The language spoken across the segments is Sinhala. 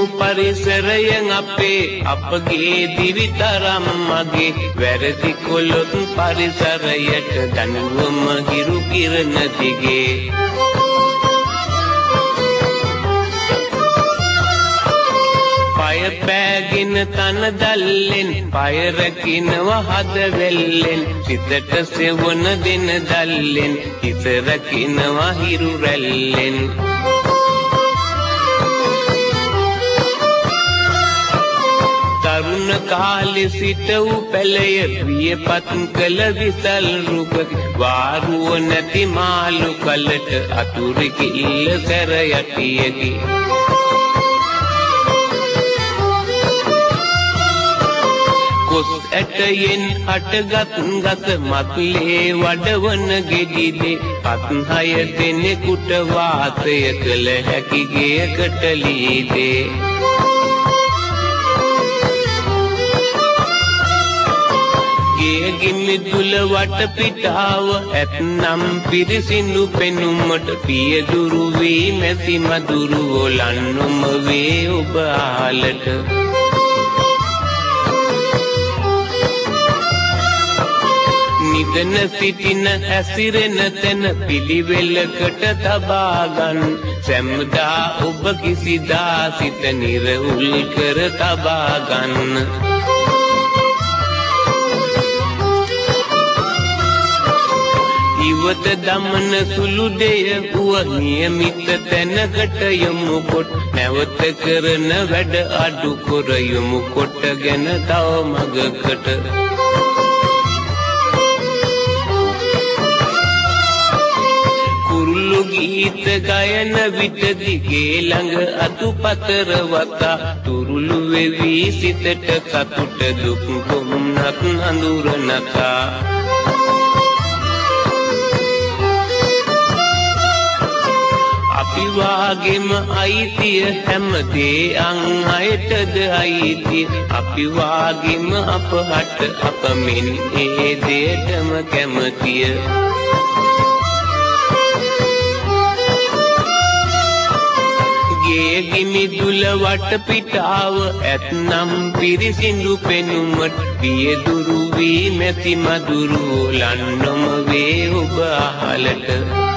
පරිසරයෙන් අපේ අපගේ දිවිතරම් මගේ වැරදි කොළොත් පරිසරයට දනුවම හිරු කිරණ දිගේ පය පෑගෙන තන දැල්ලෙන් පය රකින්නව හද වෙල්ලෙන් සිතට සෙවන දෙන දැල්ලෙන් හිත රකින්නව හිරු රැල්ලෙන් තරුණ කාලේ සිට වූ පැලය ප්‍රියපත් කළ විසල් රුපක වාරුව නැති මාළු කලට අතුරු කිල්ල සැර යටියකි කොස් ඇටයෙන් හටගත් ගස මත්ලේ වඩවන ගෙඩිදේ පත් හය දෙනෙකුට වාසය කළ හැකි ගෙයකට ලීදේ ගෙයගිනි දුල වට පිටාව ඇත්නම් පිරිසිදු පෙනුමට පියදුරු වී මැසි මදුරු ඔලන්නුම වේ ඔබ ආලට නිදන සිටින ඇසිරෙන තැන පිළිවෙලකට තබාගන් සැමදා ඔබ කිසිදා සිත නිරවුල් කර තබාගන්න ඉවත දමන සුළු දෙය වූ නියමිත තැනකට යොමු කොට නැවත කරන වැඩ අඩු කර යොමු කොටගෙන තව මගකට ගීත ගයන විට දිගේ ළඟ අතුපතර වතා තුරුළු වෙවි සිතට සතුට දුක් කොමුණක් අඳුර නැතා අපි වාගෙම අයිතිය හැමදේ අන් අයටද අයිතිය අපි වාගෙම අපහට අප මෙන් ඒ දෙයටම කැමතිය ගෙයගිනි දුල වට පිටාව ඇත්නම් පිරිසිදු පෙනුමට පියදුරු වී මැසි මදුරු ඔලන්නම වේ ඔබ අහලට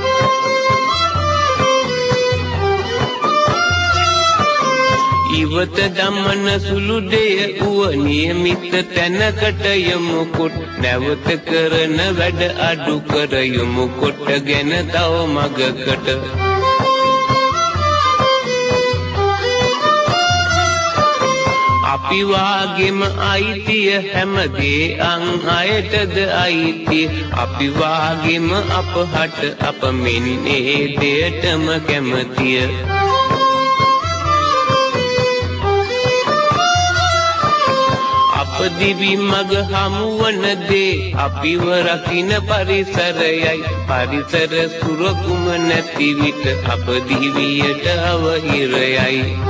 ඉවත දමන සුළු දෙය වූ නියමිත තැනකට යොමු කොට නැවත කරන වැඩ අඩු කර යොමු කොටගෙන තව මගකට අපි වාගෙම අයිතිය හැමදේ අන් අයටද අයිතිය අපි වාගෙම අපහට අප මෙන් ඒ දෙයටම කැමතිය අප දිවි මග හමුවන දේ අපිව රකින්න පරිසරයයි පරිසර සුරකුම නැති විට අප දිවියට අවහිරයයි